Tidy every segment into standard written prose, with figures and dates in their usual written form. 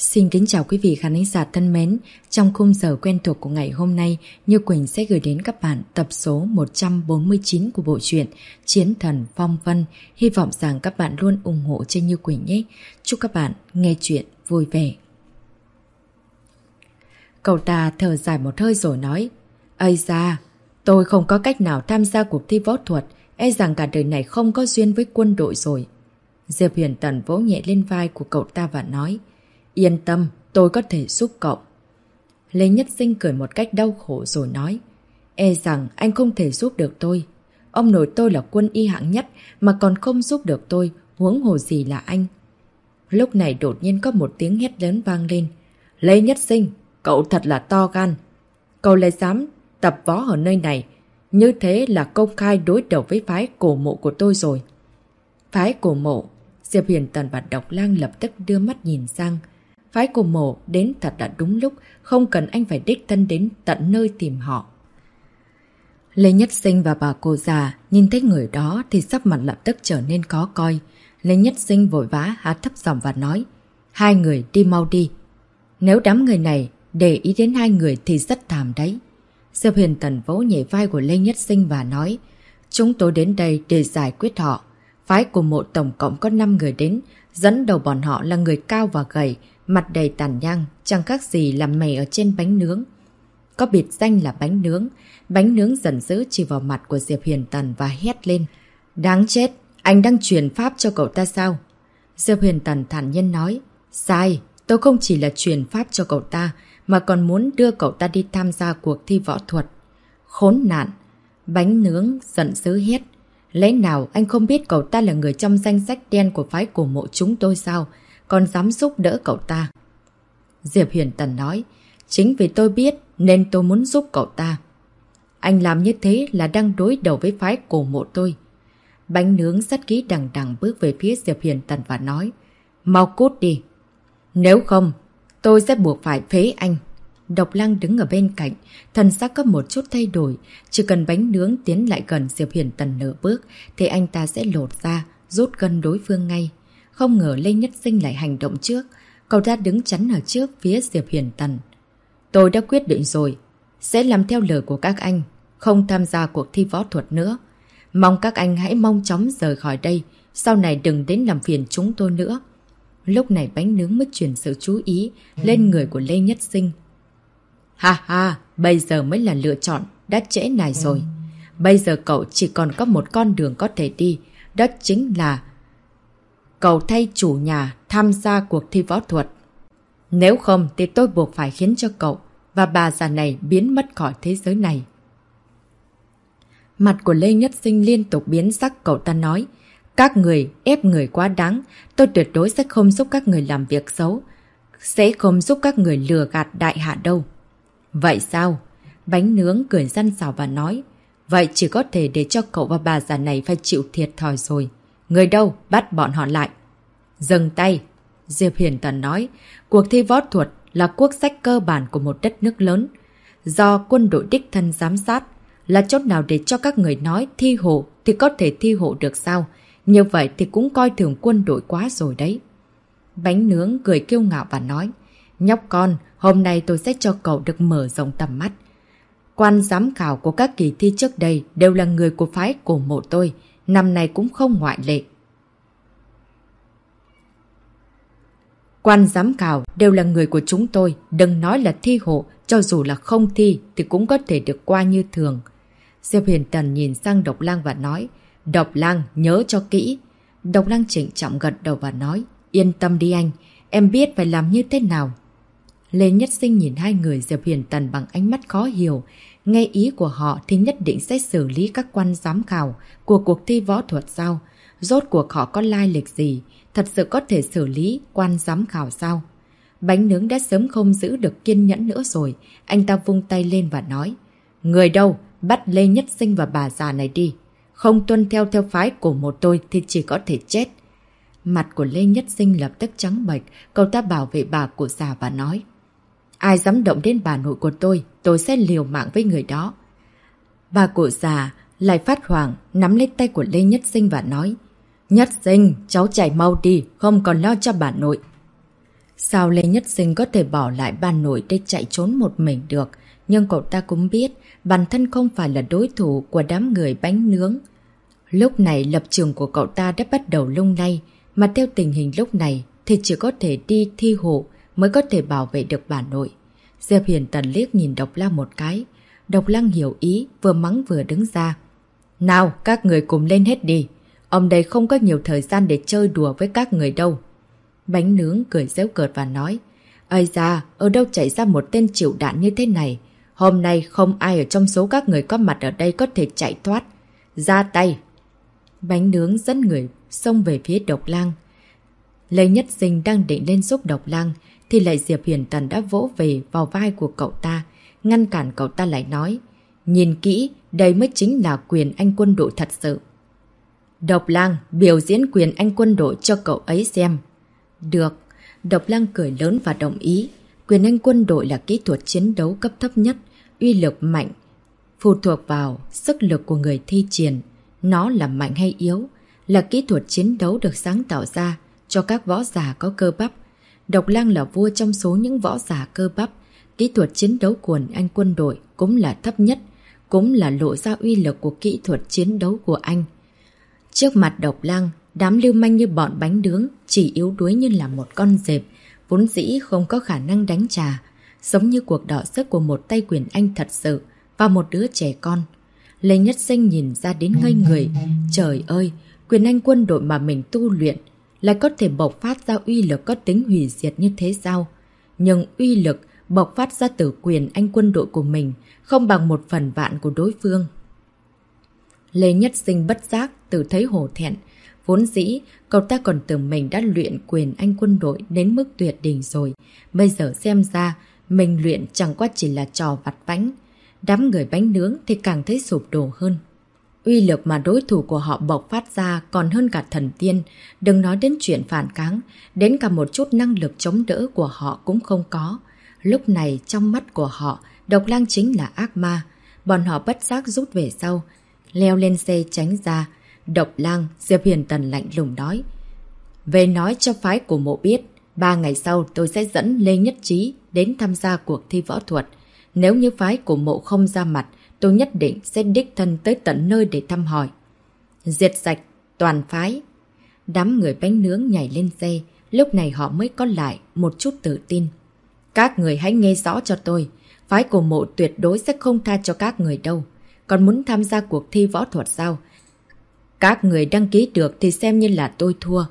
Xin kính chào quý vị khán giả thân mến. Trong khung giờ quen thuộc của ngày hôm nay, Như Quỳnh sẽ gửi đến các bạn tập số 149 của bộ truyện Chiến Thần Phong Vân. Hy vọng rằng các bạn luôn ủng hộ cho Như Quỳnh nhé. Chúc các bạn nghe chuyện vui vẻ. Cậu ta thở dài một hơi rồi nói: "Ây da, tôi không có cách nào tham gia cuộc thi võ thuật, e rằng cả đời này không có duyên với quân đội rồi." Diệp Huyền Tần vỗ nhẹ lên vai của cậu ta và nói: "Yên tâm, tôi có thể giúp cậu." Lê Nhất Sinh cười một cách đau khổ rồi nói: "E rằng anh không thể giúp được tôi. Ông nội tôi là quân y hạng nhất mà còn không giúp được tôi, huống hồ gì là anh." Lúc này đột nhiên có một tiếng hét lớn vang lên: "Lê Nhất Sinh, cậu thật là to gan. Cậu lại dám tập võ ở nơi này. Như thế là công khai đối đầu với phái cổ mộ của tôi rồi." Phái cổ mộ? Diệp Huyền Tần và Độc Lang lập tức đưa mắt nhìn sang. Phái cổ mộ đến thật là đúng lúc, không cần anh phải đích thân đến tận nơi tìm họ. Lê Nhất Sinh và bà cô già nhìn thấy người đó thì sắc mặt lập tức trở nên khó coi. Lê Nhất Sinh vội vã hạ thấp giọng và nói: "Hai người đi mau đi. Nếu đám người này để ý đến hai người thì rất thảm đấy." Diệp Huyền Tần vỗ nhẹ vai của Lê Nhất Sinh và nói: "Chúng tôi đến đây để giải quyết họ. Phái của mộ tổng cộng có 5 người đến, dẫn đầu bọn họ là người cao và gầy, mặt đầy tàn nhang, chẳng khác gì là mè ở trên bánh nướng. Có biệt danh là bánh nướng." Bánh nướng giận dữ chỉ vào mặt của Diệp Huyền Tần và hét lên: "Đáng chết, anh đang truyền pháp cho cậu ta sao?" Diệp Huyền Tần thản nhiên nói: "Sai, tôi không chỉ là truyền pháp cho cậu ta, mà còn muốn đưa cậu ta đi tham gia cuộc thi võ thuật." "Khốn nạn!" Bánh nướng giận dữ hét: "Lẽ nào anh không biết cậu ta là người trong danh sách đen của phái cổ mộ chúng tôi sao? Còn dám giúp đỡ cậu ta?" Diệp Huyền Tần nói: "Chính vì tôi biết nên tôi muốn giúp cậu ta. Anh làm như thế là đang đối đầu với phái cổ mộ tôi." Bánh nướng rất khí đằng đằng bước về phía Diệp Huyền Tần và nói: "Mau cút đi. Nếu không, tôi sẽ buộc phải phế anh." Độc Lang đứng ở bên cạnh, thần sắc có một chút thay đổi. Chỉ cần bánh nướng tiến lại gần Diệp Huyền Tần nửa bước thì anh ta sẽ lột ra, rút gân đối phương ngay. Không ngờ Lê Nhất Sinh lại hành động trước. Cậu ta đứng chắn ở trước phía Diệp Huyền Tần. "Tôi đã quyết định rồi, sẽ làm theo lời của các anh, không tham gia cuộc thi võ thuật nữa. Mong các anh hãy mau chóng rời khỏi đây, sau này đừng đến làm phiền chúng tôi nữa." Lúc này bánh nướng mới chuyển sự chú ý lên người của Lê Nhất Sinh. "Ha ha, bây giờ mới là lựa chọn, đã trễ này rồi. Bây giờ cậu chỉ còn có một con đường có thể đi, đó chính là cậu thay chủ nhà tham gia cuộc thi võ thuật. Nếu không thì tôi buộc phải khiến cho cậu và bà già này biến mất khỏi thế giới này." Mặt của Lê Nhất Sinh liên tục biến sắc. Cậu ta nói: "Các người ép người quá đáng, tôi tuyệt đối sẽ không giúp các người làm việc xấu, sẽ không giúp các người lừa gạt đại hạ đâu." "Vậy sao?" Bánh nướng cười răn xảo và nói: "Vậy chỉ có thể để cho cậu và bà già này phải chịu thiệt thòi rồi. Người đâu, bắt bọn họ lại." "Dừng tay!" Diệp Huyền Tần nói: "Cuộc thi võ thuật là quốc sách cơ bản của một đất nước lớn, do quân đội đích thân giám sát. Là chỗ nào để cho các người nói thi hộ thì có thể thi hộ được sao? Như vậy thì cũng coi thường quân đội quá rồi đấy." Bánh nướng cười kiêu ngạo và nói: "Nhóc con, hôm nay tôi sẽ cho cậu được mở rộng tầm mắt. Quan giám khảo của các kỳ thi trước đây đều là người của phái cổ mộ tôi, năm nay cũng không ngoại lệ. Quan giám khảo đều là người của chúng tôi, đừng nói là thi hộ, cho dù là không thi thì cũng có thể được qua như thường." Diệp Huyền Tần nhìn sang Độc Lang và nói: "Độc Lang, nhớ cho kỹ." Độc Lang trịnh trọng gật đầu và nói: "Yên tâm đi anh, em biết phải làm như thế nào." Lê Nhất Sinh nhìn hai người Diệp Huyền Tần bằng ánh mắt khó hiểu. Nghe ý của họ thì nhất định sẽ xử lý các quan giám khảo của cuộc thi võ thuật sao? Rốt cuộc họ có lai lịch gì? Thật sự có thể xử lý quan giám khảo sao? Bánh nướng đã sớm không giữ được kiên nhẫn nữa rồi. Anh ta vung tay lên và nói: "Người đâu? Bắt Lê Nhất Sinh và bà già này đi. Không tuân theo phái của một tôi thì chỉ có thể chết." Mặt của Lê Nhất Sinh lập tức trắng bệch. Cậu ta bảo vệ bà của già và nói: "Ai dám động đến bà nội của tôi sẽ liều mạng với người đó." Bà cụ già lại phát hoảng nắm lấy tay của Lê Nhất Sinh và nói: "Nhất Sinh, cháu chạy mau đi, không còn lo cho bà nội." Sao Lê Nhất Sinh có thể bỏ lại bà nội để chạy trốn một mình được, nhưng cậu ta cũng biết bản thân không phải là đối thủ của đám người bánh nướng. Lúc này lập trường của cậu ta đã bắt đầu lung lay, mà theo tình hình lúc này thì chỉ có thể đi thi hộ mới có thể bảo vệ được bà nội. Diệp Hiền Tần liếc nhìn Độc Lăng một cái. Độc Lăng hiểu ý, vừa mắng vừa đứng ra. Nào, các người cùng lên hết đi. Ông đây không có nhiều thời gian để chơi đùa với các người đâu. Bánh nướng cười giễu cợt và nói. Ây da, ở đâu chạy ra một tên chịu đạn như thế này. Hôm nay không ai ở trong số các người có mặt ở đây có thể chạy thoát. Ra tay. Bánh nướng dẫn người xông về phía Độc Lăng. Lê Nhất Sinh đang định lên giúp Độc Lăng thì lại Diệp Hiền Tần đã vỗ về vào vai của cậu ta, ngăn cản cậu ta lại nói. Nhìn kỹ, đây mới chính là quyền anh quân đội thật sự. Độc Lăng, biểu diễn quyền anh quân đội cho cậu ấy xem. Được. Độc Lăng cười lớn và đồng ý. Quyền anh quân đội là kỹ thuật chiến đấu cấp thấp nhất, uy lực mạnh, phụ thuộc vào sức lực của người thi triển. Nó là mạnh hay yếu, là kỹ thuật chiến đấu được sáng tạo ra cho các võ giả có cơ bắp. Độc Lăng là vua trong số những võ giả cơ bắp. Kỹ thuật chiến đấu của anh quân đội cũng là thấp nhất, cũng là lộ ra uy lực của kỹ thuật chiến đấu của anh. Trước mặt Độc Lăng, đám lưu manh như bọn bánh nướng chỉ yếu đuối như là một con dẹp, vốn dĩ không có khả năng đánh trả, giống như cuộc đọ sức của một tay quyền anh thật sự và một đứa trẻ con. Lê Nhất Sinh nhìn ra đến ngây người. Trời ơi, quyền anh quân đội mà mình tu luyện lại có thể bộc phát ra uy lực có tính hủy diệt như thế sao? Nhưng uy lực bộc phát ra từ quyền anh quân đội của mình không bằng 1/1000 của đối phương. Lê Nhất Sinh bất giác tự thấy hổ thẹn. Vốn dĩ, cậu ta còn tưởng mình đã luyện quyền anh quân đội đến mức tuyệt đỉnh rồi. Bây giờ xem ra, mình luyện chẳng qua chỉ là trò vặt vãnh. Đám người bánh nướng thì càng thấy sụp đổ hơn. Uy lực mà đối thủ của họ bộc phát ra còn hơn cả thần tiên. Đừng nói đến chuyện phản kháng, đến cả một chút năng lực chống đỡ của họ cũng không có. Lúc này trong mắt của họ, Độc Lăng chính là ác ma. Bọn họ bất giác rút về sau, leo lên xe tránh ra. Độc Lăng, Diệp Hiền Tần lạnh lùng nói. Về nói cho phái của mộ biết, 3 ngày sau tôi sẽ dẫn Lê Nhất Trí đến tham gia cuộc thi võ thuật. Nếu như phái của mộ không ra mặt, tôi nhất định sẽ đích thân tới tận nơi để thăm hỏi. Diệt sạch toàn phái. Đám người bánh nướng nhảy lên xe, lúc này họ mới có lại một chút tự tin. Các người hãy nghe rõ cho tôi, phái của mộ tuyệt đối sẽ không tha cho các người đâu. Còn muốn tham gia cuộc thi võ thuật sao? Các người đăng ký được thì xem như là tôi thua.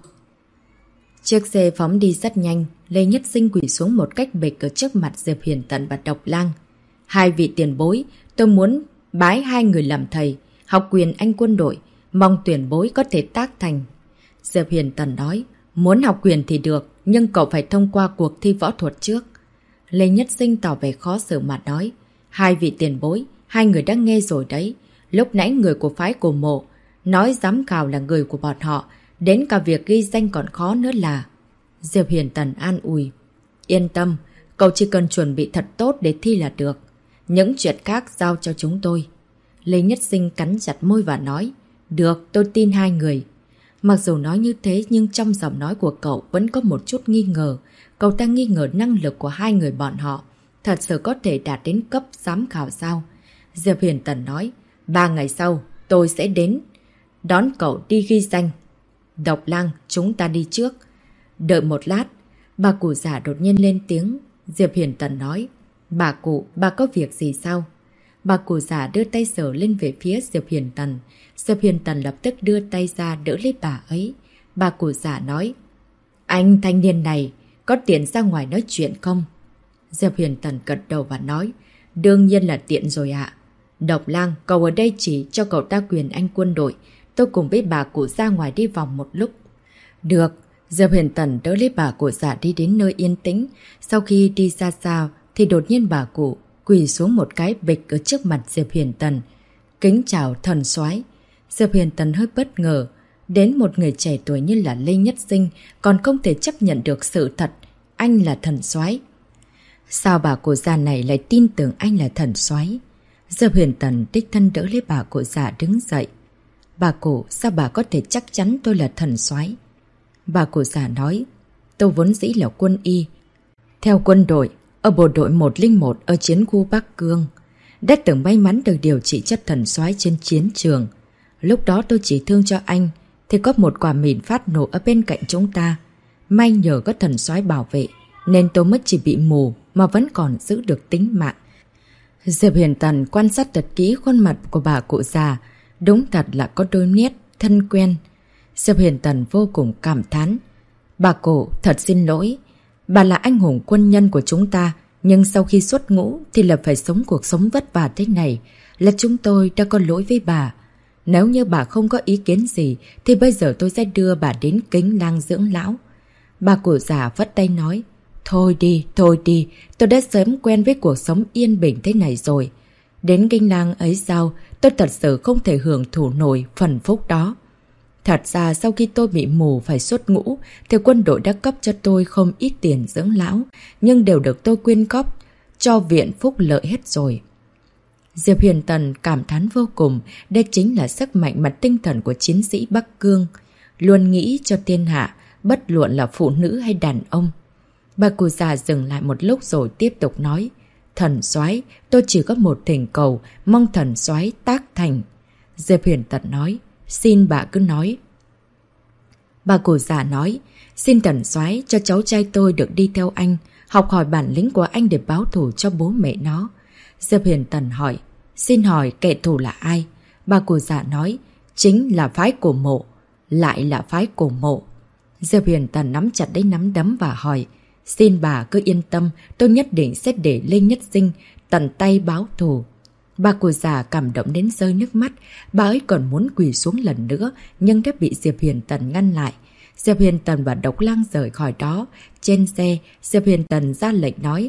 Chiếc xe phóng đi rất nhanh, Lê Nhất Sinh quỳ xuống một cách bịch ở trước mặt Diệp Hiền Tần và Độc Lăng. Hai vị tiền bối, tôi muốn bái hai người làm thầy, học quyền anh quân đội, mong tuyển bối có thể tác thành. Diệp Hiền Tần nói, muốn học quyền thì được, nhưng cậu phải thông qua cuộc thi võ thuật trước. Lê Nhất Sinh tỏ vẻ khó xử mà nói, hai vị tiền bối, hai người đã nghe rồi đấy. Lúc nãy người của phái của mộ nói giám khảo là người của bọn họ, đến cả việc ghi danh còn khó nữa là... Diệp Hiền Tần an ủi. Yên tâm, cậu chỉ cần chuẩn bị thật tốt để thi là được. Những chuyện khác giao cho chúng tôi. Lê Nhất Sinh cắn chặt môi và nói. Được, tôi tin hai người. Mặc dù nói như thế nhưng trong giọng nói của cậu vẫn có một chút nghi ngờ. Cậu ta nghi ngờ năng lực của hai người bọn họ. Thật sự có thể đạt đến cấp giám khảo sao? Diệp Hiền Tần nói. 3 ngày sau, tôi sẽ đến đón cậu đi ghi danh. Độc Lăng, chúng ta đi trước. Đợi một lát, bà cụ già đột nhiên lên tiếng. Diệp Hiền Tần nói. Bà cụ, bà có việc gì sao? Bà cụ già đưa tay sờ lên về phía Diệp Hiền Tần. Diệp Hiền Tần lập tức đưa tay ra đỡ lấy bà ấy. Bà cụ già nói. Anh thanh niên này, có tiện ra ngoài nói chuyện không? Diệp Hiền Tần gật đầu và nói. Đương nhiên là tiện rồi ạ. Độc Lăng, cậu ở đây chỉ cho cậu ta quyền anh quân đội. Tôi cùng với bà cụ ra ngoài đi vòng một lúc. Được. Diệp Hiền Tần đỡ lấy bà cụ già đi đến nơi yên tĩnh. Sau khi đi ra xa thì đột nhiên bà cụ quỳ xuống một cái bịch ở trước mặt Diệp Hiền Tần. Kính chào thần soái. Diệp Hiền Tần hơi bất ngờ. Đến một người trẻ tuổi như là Lê Nhất Sinh còn không thể chấp nhận được sự thật. Anh là thần soái. Sao bà cụ già này lại tin tưởng anh là thần soái? Diệp Hiền Tần đích thân đỡ lấy bà cụ già đứng dậy. Bà cụ, sao bà có thể chắc chắn tôi là thần soái? Bà cụ già nói, tôi vốn dĩ là quân y, Theo quân đội, ở bộ đội 101 ở chiến khu Bắc Cương, đã từng may mắn được điều trị chất thần soái trên chiến trường. Lúc đó tôi chỉ thương cho anh, thì có một quả mìn phát nổ ở bên cạnh chúng ta. May nhờ có thần soái bảo vệ, nên tôi mới chỉ bị mù mà vẫn còn giữ được tính mạng. Diệp Huyền Tần quan sát thật kỹ khuôn mặt của bà cụ già, đúng thật là có đôi nét thân quen. Diệp Huyền Tần vô cùng cảm thán. Bà cụ thật xin lỗi, bà là anh hùng quân nhân của chúng ta, nhưng sau khi xuất ngũ thì là phải sống cuộc sống vất vả thế này, là chúng tôi đã có lỗi với bà. Nếu như bà không có ý kiến gì thì bây giờ tôi sẽ đưa bà đến Kính Lang dưỡng lão. Bà cụ già vất tay nói, thôi đi, tôi đã sớm quen với cuộc sống yên bình thế này rồi. Đến Kính Lang ấy sao, tôi thật sự không thể hưởng thụ nổi phần phúc đó. Thật ra sau khi tôi bị mù phải xuất ngũ thì quân đội đã cấp cho tôi không ít tiền dưỡng lão, nhưng đều được tôi quyên góp cho viện phúc lợi hết rồi. Diệp Huyền Tần cảm thán vô cùng, đây chính là sức mạnh mặt tinh thần của chiến sĩ Bắc Cương, luôn nghĩ cho thiên hạ, bất luận là phụ nữ hay đàn ông. Bà cụ già dừng lại một lúc rồi tiếp tục nói, thần soái, tôi chỉ có một thỉnh cầu, mong thần soái tác thành. Diệp Huyền Tần nói, xin bà cứ nói. Bà cụ già nói, xin thần soái cho cháu trai tôi được đi theo anh, học hỏi bản lĩnh của anh để báo thù cho bố mẹ nó. Diệp Huyền Tần hỏi, xin hỏi kẻ thù là ai? Bà cụ già nói, chính là phái cổ Mộ. Lại là phái cổ Mộ. Diệp Huyền Tần nắm chặt lấy nắm đấm và hỏi, xin bà cứ yên tâm, tôi nhất định sẽ để Lê Nhất Sinh tận tay báo thù. Bà cụ già cảm động đến rơi nước mắt, bà ấy còn muốn quỳ xuống lần nữa, nhưng đã bị Diệp Huyền Tần ngăn lại. Diệp Huyền Tần và Độc Lang rời khỏi đó. Trên xe, Diệp Huyền Tần ra lệnh nói,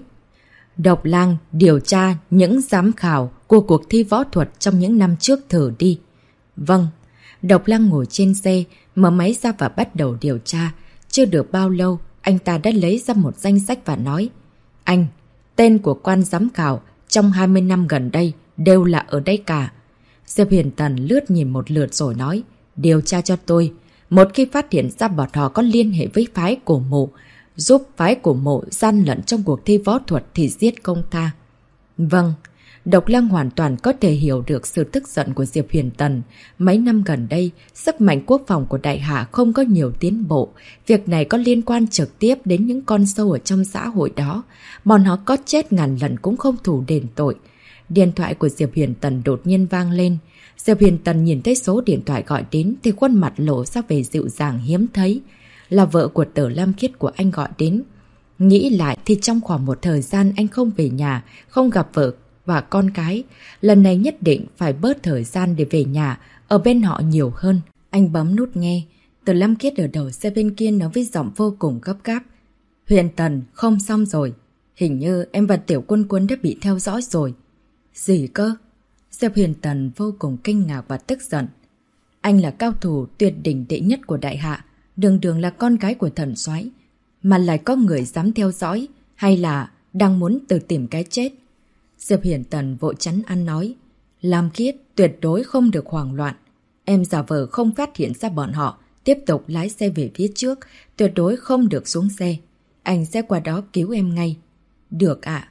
Độc Lang điều tra những giám khảo của cuộc thi võ thuật trong những năm trước thử đi. Vâng. Độc Lang ngồi trên xe, mở máy ra và bắt đầu điều tra. Chưa được bao lâu, anh ta đã lấy ra một danh sách và nói, anh, tên của quan giám khảo trong 20 năm gần đây đều là ở đây cả. Diệp Huyền Tần lướt nhìn một lượt rồi nói, điều tra cho tôi. Một khi phát hiện ra bọn họ có liên hệ với phái cổ Mộ, giúp phái cổ Mộ gian lận trong cuộc thi võ thuật thì giết công tha. Vâng. Độc Lang hoàn toàn có thể hiểu được sự tức giận của Diệp Huyền Tần. Mấy năm gần đây, sức mạnh quốc phòng của Đại Hạ không có nhiều tiến bộ. Việc này có liên quan trực tiếp đến những con sâu ở trong xã hội đó. Bọn họ có chết ngàn lần cũng không thủ đền tội. Điện thoại của Diệp Huyền Tần đột nhiên vang lên. Diệp Huyền Tần nhìn thấy số điện thoại gọi đến thì khuôn mặt lộ ra vẻ dịu dàng hiếm thấy. Là vợ của Tử Lâm Khiết của anh gọi đến. Nghĩ lại thì trong khoảng một thời gian anh không về nhà, không gặp vợ và con cái. Lần này nhất định phải bớt thời gian để về nhà, ở bên họ nhiều hơn. Anh bấm nút nghe. Tử Lâm Khiết ở đầu xe bên kia nói với giọng vô cùng gấp gáp. Huyền Tần, không xong rồi. Hình như em và Tiểu Quân Quân đã bị theo dõi rồi. Gì cơ? Diệp Huyền Tần vô cùng kinh ngạc và tức giận. Anh là cao thủ tuyệt đỉnh đệ nhất của Đại Hạ, đường đường là con gái của thần soái, mà lại có người dám theo dõi, hay là đang muốn tự tìm cái chết? Diệp Huyền Tần vội trấn an nói, Lam Khiết tuyệt đối không được hoảng loạn. Em giả vờ không phát hiện ra bọn họ, tiếp tục lái xe về phía trước, tuyệt đối không được xuống xe. Anh sẽ qua đó cứu em ngay. Được ạ.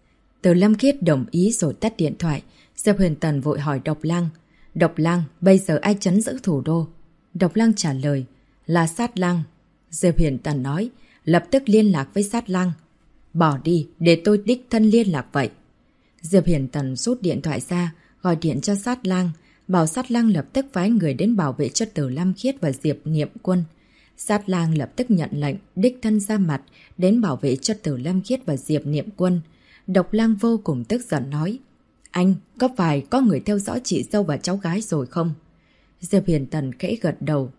Từ Lam Khiết đồng ý rồi tắt điện thoại. Diệp Huyền Tần vội hỏi Độc Lang. Độc Lang, bây giờ ai trấn giữ thủ đô? Độc Lang trả lời, là Sát Lang. Diệp Huyền Tần nói, lập tức liên lạc với Sát Lang. Bỏ đi, để tôi đích thân liên lạc vậy. Diệp Huyền Tần rút điện thoại ra, gọi điện cho Sát Lang, bảo Sát Lang lập tức phái người đến bảo vệ cho Tử Lam Khiết và Diệp Niệm Quân. Sát Lang lập tức nhận lệnh, đích thân ra mặt, đến bảo vệ cho Tử Lam Khiết và Diệp Niệm Quân. Độc Lang vô cùng tức giận nói, anh, có phải có người theo dõi chị dâu và cháu gái rồi không? Diệp Huyền Tần khẽ gật đầu.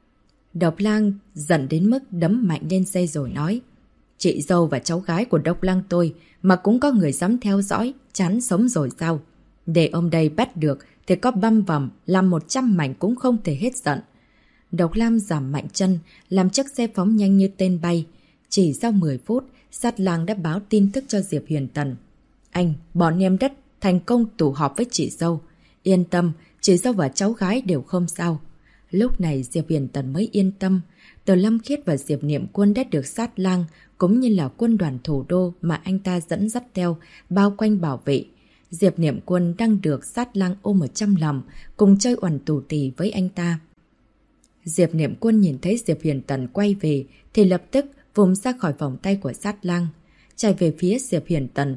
Độc Lang giận đến mức đấm mạnh lên xe rồi nói, chị dâu và cháu gái của Độc Lang tôi mà cũng có người dám theo dõi, chán sống rồi sao? Để ông đây bắt được thì có băm vằm làm 100 mảnh cũng không thể hết giận. Độc Lang giảm mạnh chân, làm chiếc xe phóng nhanh như tên bay. Chỉ sau 10 phút, Sát Lang đã báo tin tức cho Diệp Huyền Tần. Anh, bọn em đất thành công tụ họp với chị dâu. Yên tâm, chị dâu và cháu gái đều không sao. Lúc này Diệp Huyền Tần mới yên tâm. Từ Lâm Khiết và Diệp Niệm Quân đã được Sát Lang cũng như là quân đoàn thủ đô mà anh ta dẫn dắt theo, bao quanh bảo vệ. Diệp Niệm Quân đang được Sát Lang ôm ở trong lòng, cùng chơi oằn tù tì với anh ta. Diệp Niệm Quân nhìn thấy Diệp Huyền Tần quay về thì lập tức vùng ra khỏi vòng tay của Sát Lang, chạy về phía Diệp Huyền Tần.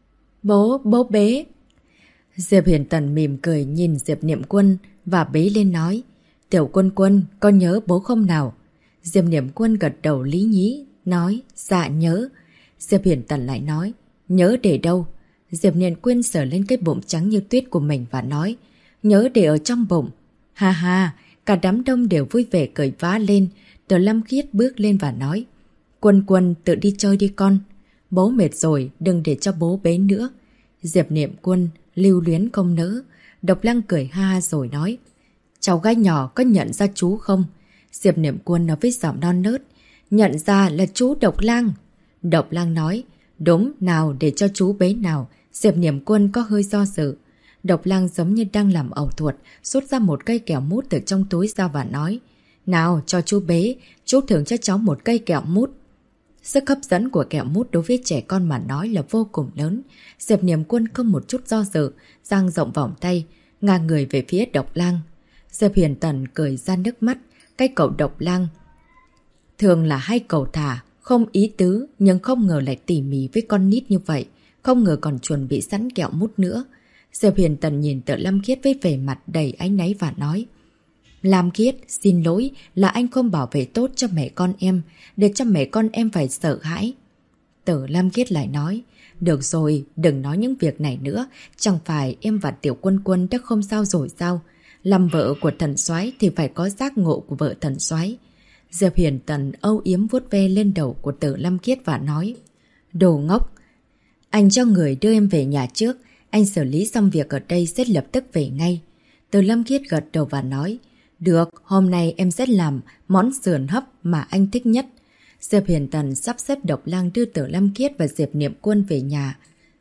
Bố bế. Diệp Huyền Tần mỉm cười nhìn Diệp Niệm Quân và bế lên nói, Tiểu Quân Quân, con nhớ bố không nào? Diệp Niệm Quân gật đầu lý nhí, nói, dạ nhớ. Diệp Huyền Tần lại nói, nhớ để đâu? Diệp Niệm Quân sờ lên cái bụng trắng như tuyết của mình và nói, nhớ để ở trong bụng. Ha ha, cả đám đông đều vui vẻ cười vã lên. Từ Lâm Khiết bước lên và nói, Quân Quân tự đi chơi đi con. Bố mệt rồi, đừng để cho bố bế nữa. Diệp Niệm Quân lưu luyến không nỡ. Độc Lăng cười ha ha rồi nói, cháu gái nhỏ có nhận ra chú không? Diệp Niệm Quân nói với giọng non nớt, nhận ra là chú Độc Lăng. Độc Lăng nói, đúng, nào để cho chú bế nào. Diệp Niệm Quân có hơi do dự. Độc Lăng giống như đang làm ẩu thuật, rút ra một cây kẹo mút từ trong túi ra và nói, nào cho chú bế, chú thưởng cho cháu một cây kẹo mút. Sức hấp dẫn của kẹo mút đối với trẻ con mà nói là vô cùng lớn. Diệp Niệm Quân không một chút do dự, dang rộng vòng tay, ngang người về phía Độc Lăng. Diệp Huyền Tần cười ra nước mắt. Cái cậu Độc Lăng thường là hay cầu thả, không ý tứ, nhưng không ngờ lại tỉ mỉ với con nít như vậy. Không ngờ còn chuẩn bị sẵn kẹo mút nữa. Diệp Huyền Tần nhìn Tự Lâm Khiết với vẻ mặt đầy áy náy và nói, Lam Khiết, xin lỗi là anh không bảo vệ tốt cho mẹ con em, để cho mẹ con em phải sợ hãi. Tự Lam Khiết lại nói, được rồi, đừng nói những việc này nữa, chẳng phải em và Tiểu Quân Quân đã không sao rồi sao? Làm vợ của thần soái thì phải có giác ngộ của vợ thần soái. Diệp Huyền Tần âu yếm vuốt ve lên đầu của Tự Lâm Khiết và nói, đồ ngốc, anh cho người đưa em về nhà trước, anh xử lý xong việc ở đây sẽ lập tức về ngay. Tự Lâm Khiết gật đầu và nói, được, hôm nay em sẽ làm món sườn hấp mà anh thích nhất. Diệp Huyền Tần sắp xếp Độc Lăng đưa Tự Lâm Khiết và Diệp Niệm Quân về nhà.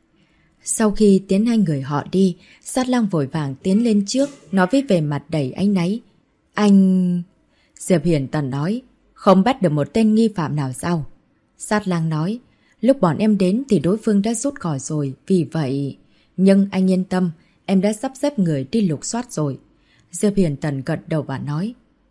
Sau khi tiến hai người họ đi, Sát Lang vội vàng tiến lên trước, nói với vẻ mặt đầy áy náy. Anh... Diệp Huyền Tần nói, không bắt được một tên nghi phạm nào sao? Sát Lang nói, lúc bọn em đến thì đối phương đã rút khỏi rồi, vì vậy... Nhưng anh yên tâm, em đã sắp xếp người đi lục soát rồi. Diệp Huyền Tần gật đầu và nói,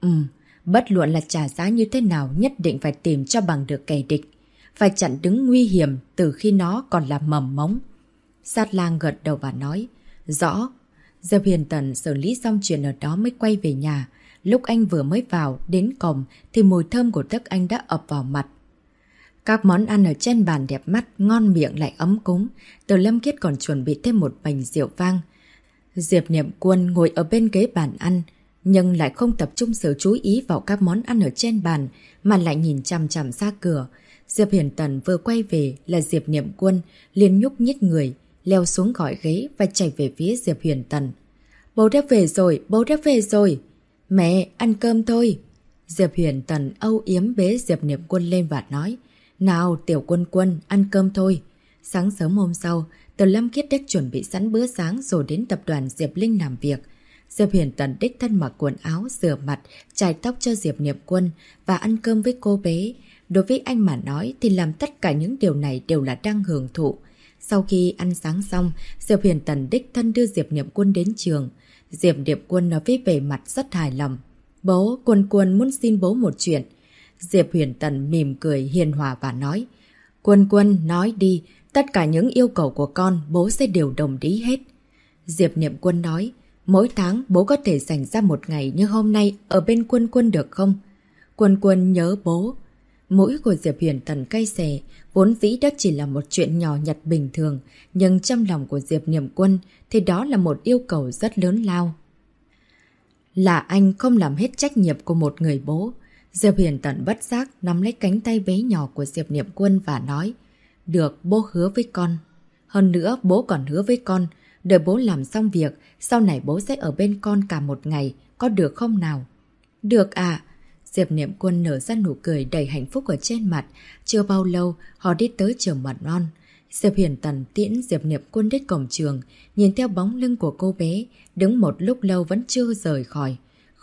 bất luận là trả giá như thế nào nhất định phải tìm cho bằng được kẻ địch. Phải chặn đứng nguy hiểm từ khi nó còn là mầm mống. Sát Lang gật đầu và nói, rõ. Diệp Huyền Tần xử lý xong chuyện ở đó mới quay về nhà. Lúc anh vừa mới vào, đến cổng thì mùi thơm của thức anh đã ập vào mặt. Các món ăn ở trên bàn đẹp mắt, ngon miệng lại ấm cúng. Từ Lâm Khiết còn chuẩn bị thêm một bình rượu vang. Diệp Niệm Quân ngồi ở bên ghế bàn ăn, nhưng lại không tập trung sự chú ý vào các món ăn ở trên bàn, mà lại nhìn chằm chằm ra cửa. Diệp Huyền Tần vừa quay về là Diệp Niệm Quân liền nhúc nhích người, leo xuống khỏi ghế và chạy về phía Diệp Huyền Tần. Bố đã về rồi, bố đã về rồi. Mẹ, ăn cơm thôi. Diệp Huyền Tần âu yếm bế Diệp Niệm Quân lên và nói, nào Tiểu Quân Quân, ăn cơm thôi. Sáng sớm hôm sau, Từ Lâm Khiết đã chuẩn bị sẵn bữa sáng rồi đến tập đoàn Diệp Linh làm việc. Diệp Huyền Tần đích thân mặc quần áo, rửa mặt, chải tóc cho Diệp Niệm Quân và ăn cơm với cô bé. Đối với anh mà nói thì làm tất cả những điều này đều là đang hưởng thụ. Sau khi ăn sáng xong, Diệp Huyền Tần đích thân đưa Diệp Niệm Quân đến trường. Diệp Niệm Quân nói với vẻ mặt rất hài lòng. Bố, Quân Quân muốn xin bố một chuyện. Diệp Huyền Tần mỉm cười hiền hòa và nói, Quân Quân nói đi, tất cả những yêu cầu của con bố sẽ đều đồng ý hết. Diệp Niệm Quân nói, mỗi tháng bố có thể dành ra một ngày như hôm nay ở bên Quân Quân được không? Quân Quân nhớ bố. Mũi của Diệp Huyền Tần cay xè, vốn dĩ đó chỉ là một chuyện nhỏ nhặt bình thường, nhưng trong lòng của Diệp Niệm Quân thì đó là một yêu cầu rất lớn lao. Là anh không làm hết trách nhiệm của một người bố. Diệp Huyền Tần bất giác nắm lấy cánh tay bé nhỏ của Diệp Niệm Quân và nói, được, bố hứa với con. Hơn nữa, bố còn hứa với con, đợi bố làm xong việc, sau này bố sẽ ở bên con cả một ngày, có được không nào? Được ạ. Diệp Niệm Quân nở ra nụ cười đầy hạnh phúc ở trên mặt. Chưa bao lâu, họ đi tới trường mầm non. Diệp Huyền Tần tiễn Diệp Niệm Quân đến cổng trường, nhìn theo bóng lưng của cô bé, đứng một lúc lâu vẫn chưa rời khỏi.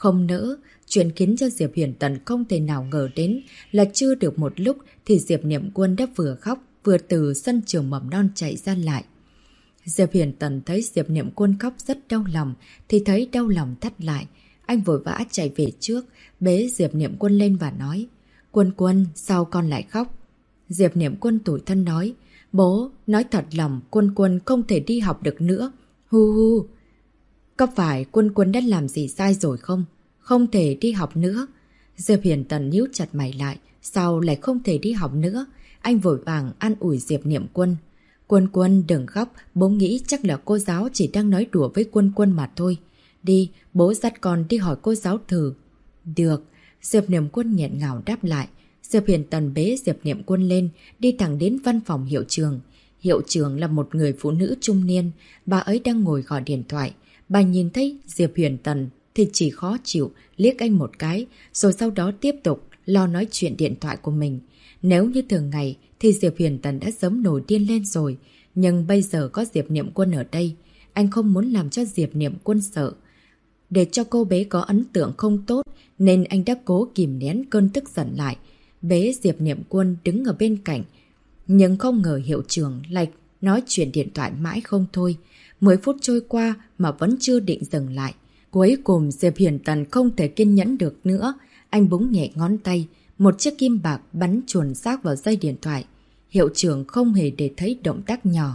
Không nỡ, chuyện khiến cho Diệp Huyền Tần không thể nào ngờ đến là chưa được một lúc thì Diệp Niệm Quân đã vừa khóc vừa từ sân trường mầm non chạy ra lại. Diệp Huyền Tần thấy Diệp Niệm Quân khóc rất đau lòng thì thấy đau lòng thắt lại. Anh vội vã chạy về trước, bế Diệp Niệm Quân lên và nói: Quân Quân, sao con lại khóc? Diệp Niệm Quân tủi thân nói: Bố, nói thật lòng Quân Quân không thể đi học được nữa. Hu hu. Có phải Quân Quân đã làm gì sai rồi không? Không thể đi học nữa. Diệp Huyền Tần nhíu chặt mày lại. Sao lại không thể đi học nữa? Anh vội vàng an ủi Diệp Niệm Quân. Quân Quân đừng khóc, bố nghĩ chắc là cô giáo chỉ đang nói đùa với Quân Quân mà thôi. Đi, bố dắt con đi hỏi cô giáo thử. Được. Diệp Niệm Quân nghẹn ngào đáp lại. Diệp Huyền Tần bế Diệp Niệm Quân lên, đi thẳng đến văn phòng hiệu trưởng. Hiệu trưởng là một người phụ nữ trung niên, bà ấy đang ngồi gọi điện thoại. Bà nhìn thấy Diệp Huyền Tần thì chỉ khó chịu, liếc anh một cái, rồi sau đó tiếp tục lo nói chuyện điện thoại của mình. Nếu như thường ngày thì Diệp Huyền Tần đã sớm nổi điên lên rồi, nhưng bây giờ có Diệp Niệm Quân ở đây, anh không muốn làm cho Diệp Niệm Quân sợ. Để cho cô bé có ấn tượng không tốt nên anh đã cố kìm nén cơn tức giận lại, bế Diệp Niệm Quân đứng ở bên cạnh. Nhưng không ngờ hiệu trưởng lại nói chuyện điện thoại mãi không thôi. 10 phút trôi qua mà vẫn chưa định dừng lại. Cuối cùng Diệp Huyền Tần không thể kiên nhẫn được nữa. Anh búng nhẹ ngón tay, một chiếc kim bạc bắn chuồn xác vào dây điện thoại. Hiệu trưởng không hề để thấy động tác nhỏ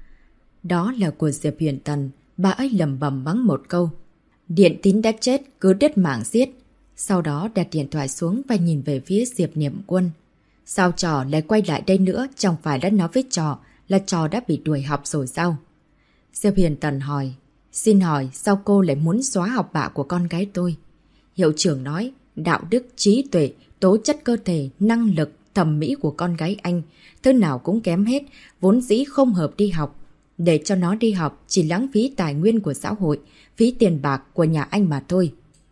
đó là của Diệp Huyền Tần. Bà ấy lầm bầm mắng một câu: Điện tín đã chết, cứ đứt mạng giết. Sau đó đặt điện thoại xuống và nhìn về phía Diệp Niệm Quân. Sao trò lại quay lại đây nữa? Chẳng phải đã nói với trò là trò đã bị đuổi học rồi sao? Diệp Huyền Tần hỏi. Xin hỏi sao cô lại muốn xóa học bạ của con gái tôi? Hiệu trưởng nói: Đạo đức, trí tuệ, tố chất cơ thể, năng lực, thẩm mỹ của con gái anh thứ nào cũng kém hết, vốn dĩ không hợp đi học. Để cho nó đi học chỉ lãng phí tài nguyên của xã hội, phí tiền bạc của nhà anh mà thôi.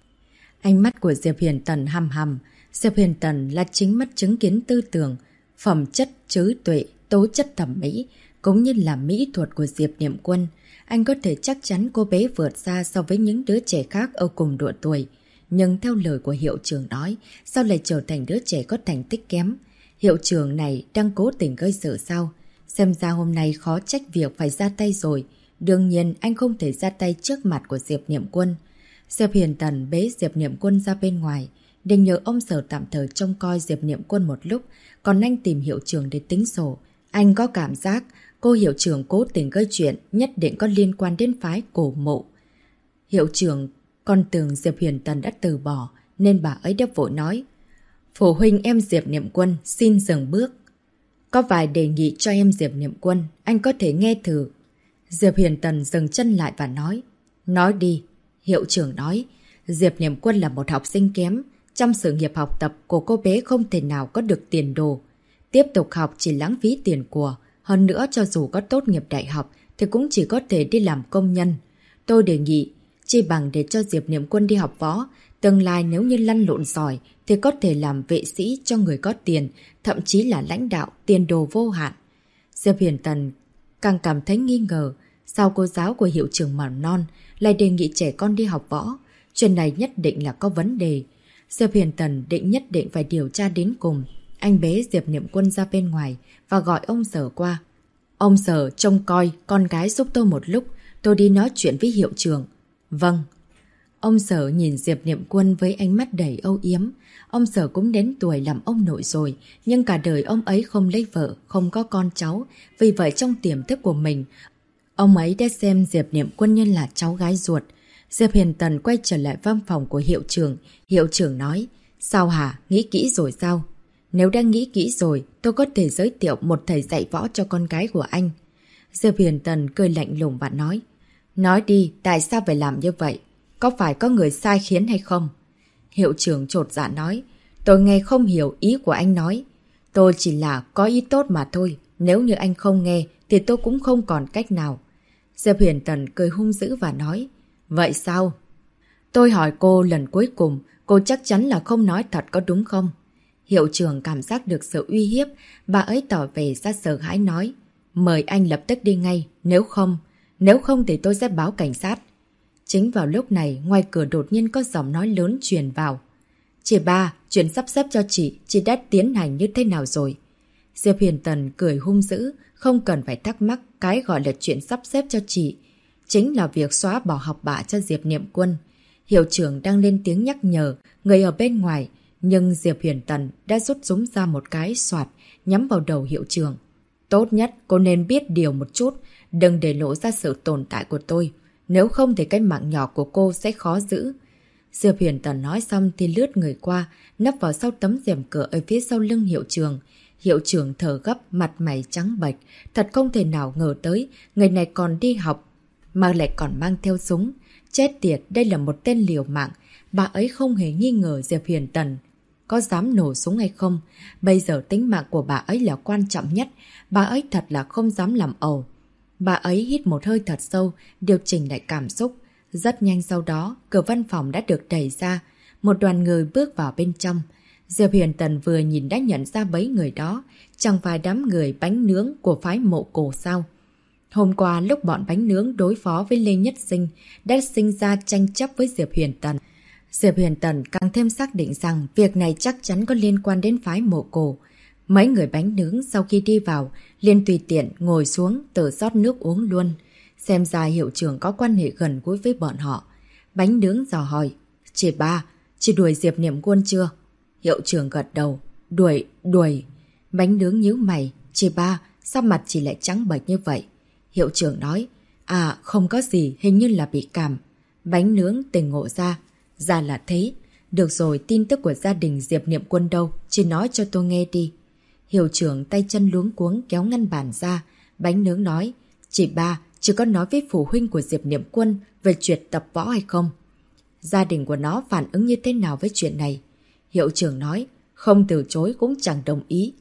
Ánh mắt của Diệp Huyền Tần hăm hăm. Diệp Huyền Tần là chính mắt chứng kiến tư tưởng, phẩm chất, trí tuệ, tố chất thẩm mỹ, cũng như là mỹ thuật của Diệp Niệm Quân. Anh có thể chắc chắn cô bé vượt xa so với những đứa trẻ khác ở cùng độ tuổi. Nhưng theo lời của hiệu trưởng nói, sao lại trở thành đứa trẻ có thành tích kém? Hiệu trưởng này đang cố tình gây sự sao? Xem ra hôm nay khó trách việc phải ra tay rồi. Đương nhiên anh không thể ra tay trước mặt của Diệp Niệm Quân. Diệp Huyền Tần bế Diệp Niệm Quân ra bên ngoài, định nhờ ông Sở tạm thời trông coi Diệp Niệm Quân một lúc, còn anh tìm hiệu trưởng để tính sổ. Anh có cảm giác cô hiệu trưởng cố tình gây chuyện nhất định có liên quan đến phái Cổ Mộ. Hiệu trưởng còn tưởng Diệp Huyền Tần đã từ bỏ nên bà ấy đã vội nói: Phụ huynh em Diệp Niệm Quân xin dừng bước. Có vài đề nghị cho em Diệp Niệm Quân, anh có thể nghe thử. Diệp Huyền Tần dừng chân lại và nói: Nói đi. Hiệu trưởng nói: Diệp Niệm Quân là một học sinh kém, trong sự nghiệp học tập của cô bé không thể nào có được tiền đồ. Tiếp tục học chỉ lãng phí tiền của, hơn nữa cho dù có tốt nghiệp đại học thì cũng chỉ có thể đi làm công nhân. Tôi đề nghị chi bằng để cho Diệp Niệm Quân đi học võ, tương lai nếu như lăn lộn giỏi thì có thể làm vệ sĩ cho người có tiền, thậm chí là lãnh đạo, tiền đồ vô hạn. Diệp Huyền Tần càng cảm thấy nghi ngờ, sao cô giáo của hiệu trưởng mầm non lại đề nghị trẻ con đi học võ? Chuyện này nhất định là có vấn đề. Diệp Huyền Tần nhất định phải điều tra đến cùng. Anh bế Diệp Niệm Quân ra bên ngoài và gọi ông Sở qua. Ông Sở trông coi con gái giúp tôi một lúc, tôi đi nói chuyện với hiệu trưởng. Vâng. Ông Sở nhìn Diệp Niệm Quân với ánh mắt đầy âu yếm. Ông Sở cũng đến tuổi làm ông nội rồi, nhưng cả đời ông ấy không lấy vợ, không có con cháu. Vì vậy trong tiềm thức của mình, ông ấy đã xem Diệp Niệm Quân như là cháu gái ruột. Diệp Huyền Tần quay trở lại văn phòng của hiệu trưởng. Hiệu trưởng nói: Sao hả? Nghĩ kỹ rồi sao? Nếu đã nghĩ kỹ rồi, tôi có thể giới thiệu một thầy dạy võ cho con gái của anh. Diệp Huyền Tần cười lạnh lùng và nói: Nói đi, tại sao phải làm như vậy? Có phải có người sai khiến hay không? Hiệu trưởng chột dạ nói: Tôi nghe không hiểu ý của anh nói. Tôi chỉ là có ý tốt mà thôi. Nếu như anh không nghe thì tôi cũng không còn cách nào. Diệp Huyền Tần cười hung dữ và nói: Vậy sao? Tôi hỏi cô lần cuối cùng, cô chắc chắn là không nói thật có đúng không? Hiệu trưởng cảm giác được sự uy hiếp, bà ấy tỏ vẻ ra sợ hãi nói: Mời anh lập tức đi ngay, nếu không thì tôi sẽ báo cảnh sát. Chính vào lúc này, ngoài cửa đột nhiên có giọng nói lớn truyền vào. Chị ba, chuyện sắp xếp cho chị đã tiến hành như thế nào rồi? Diệp Huyền Tần cười hung dữ, không cần phải thắc mắc cái gọi là chuyện sắp xếp cho chị. Chính là việc xóa bỏ học bạ cho Diệp Niệm Quân. Hiệu trưởng đang lên tiếng nhắc nhở người ở bên ngoài, nhưng Diệp Huyền Tần đã rút súng ra một cái xoạt nhắm vào đầu hiệu trưởng. Tốt nhất cô nên biết điều một chút, đừng để lộ ra sự tồn tại của tôi. Nếu không thì cái mạng nhỏ của cô sẽ khó giữ. Diệp Huyền Tần nói xong thì lướt người qua, nấp vào sau tấm rèm cửa ở phía sau lưng hiệu trưởng. Hiệu trưởng thở gấp, mặt mày trắng bệch. Thật không thể nào ngờ tới, người này còn đi học, mà lại còn mang theo súng. Chết tiệt, đây là một tên liều mạng. Bà ấy không hề nghi ngờ Diệp Huyền Tần có dám nổ súng hay không. Bây giờ tính mạng của bà ấy là quan trọng nhất. Bà ấy thật là không dám làm ẩu. Bà ấy hít một hơi thật sâu, điều chỉnh lại cảm xúc. Rất nhanh sau đó, cửa văn phòng đã được đẩy ra. Một đoàn người bước vào bên trong. Diệp Huyền Tần vừa nhìn đã nhận ra mấy người đó. Chẳng phải đám người bánh nướng của phái Mộ Cổ sao? Hôm qua lúc bọn bánh nướng đối phó với Lê Nhất Sinh đã sinh ra tranh chấp với Diệp Huyền Tần. Diệp Huyền Tần càng thêm xác định rằng việc này chắc chắn có liên quan đến phái Mộ Cổ. Mấy người bánh nướng sau khi đi vào liền tùy tiện ngồi xuống tự rót nước uống luôn. Xem ra hiệu trưởng có quan hệ gần gũi với bọn họ. Bánh nướng dò hỏi. Chị ba, chị đuổi Diệp Niệm Quân chưa? Hiệu trưởng gật đầu. Đuổi. Bánh nướng nhíu mày. Chị ba, sao mặt chị lại trắng bệch như vậy? Hiệu trưởng nói. À, không có gì, hình như là bị cảm. Bánh nướng tỉnh ngộ ra. Ra là thế. Được rồi, tin tức của gia đình Diệp Niệm Quân đâu? Chị nói cho tôi nghe đi. Hiệu trưởng tay chân luống cuống kéo ngăn bàn ra. Bánh nướng nói. Chị ba, chị có nói với phụ huynh của Diệp Niệm Quân về chuyện tập võ hay không? Gia đình của nó phản ứng như thế nào với chuyện này? Hiệu trưởng nói. Không từ chối cũng chẳng đồng ý.